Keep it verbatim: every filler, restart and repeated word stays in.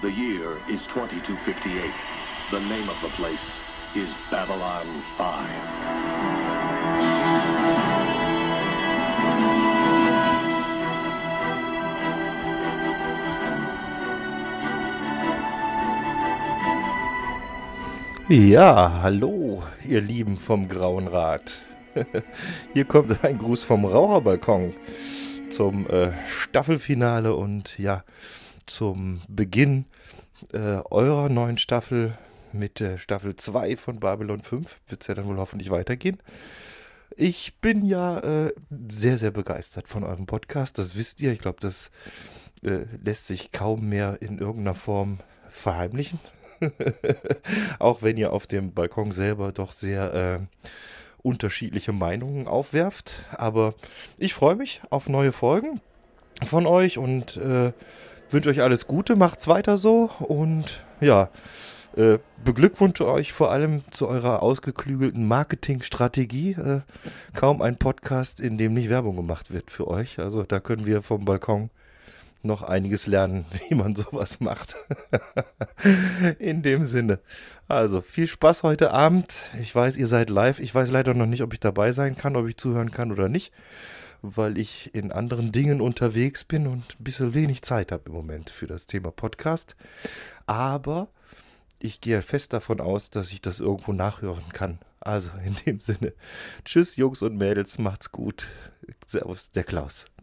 The year is twenty-two fifty-eight. The name of the place is Babylon five. Ja, hallo, ihr Lieben vom Grauen Rat. Hier kommt ein Gruß vom Raucherbalkon zum äh, Staffelfinale und ja, zum Beginn äh, eurer neuen Staffel mit äh, Staffel zwei von Babylon fünf. Wird es ja dann wohl hoffentlich weitergehen. Ich bin ja äh, sehr, sehr begeistert von eurem Podcast. Das wisst ihr. Ich glaube, das äh, lässt sich kaum mehr in irgendeiner Form verheimlichen. Auch wenn ihr auf dem Balkon selber doch sehr äh, unterschiedliche Meinungen aufwerft. Aber ich freue mich auf neue Folgen von euch und äh, wünsche euch alles Gute. Macht's weiter so und ja, äh, beglückwünsche euch vor allem zu eurer ausgeklügelten Marketingstrategie. Äh, kaum ein Podcast, in dem nicht Werbung gemacht wird für euch. Also da können wir vom Balkon noch einiges lernen, wie man sowas macht. In dem Sinne. Also, viel Spaß heute Abend. Ich weiß, ihr seid live. Ich weiß leider noch nicht, ob ich dabei sein kann, ob ich zuhören kann oder nicht, weil ich in anderen Dingen unterwegs bin und ein bisschen wenig Zeit habe im Moment für das Thema Podcast. Aber ich gehe fest davon aus, dass ich das irgendwo nachhören kann. Also, in dem Sinne. Tschüss, Jungs und Mädels. Macht's gut. Servus, der Klaus.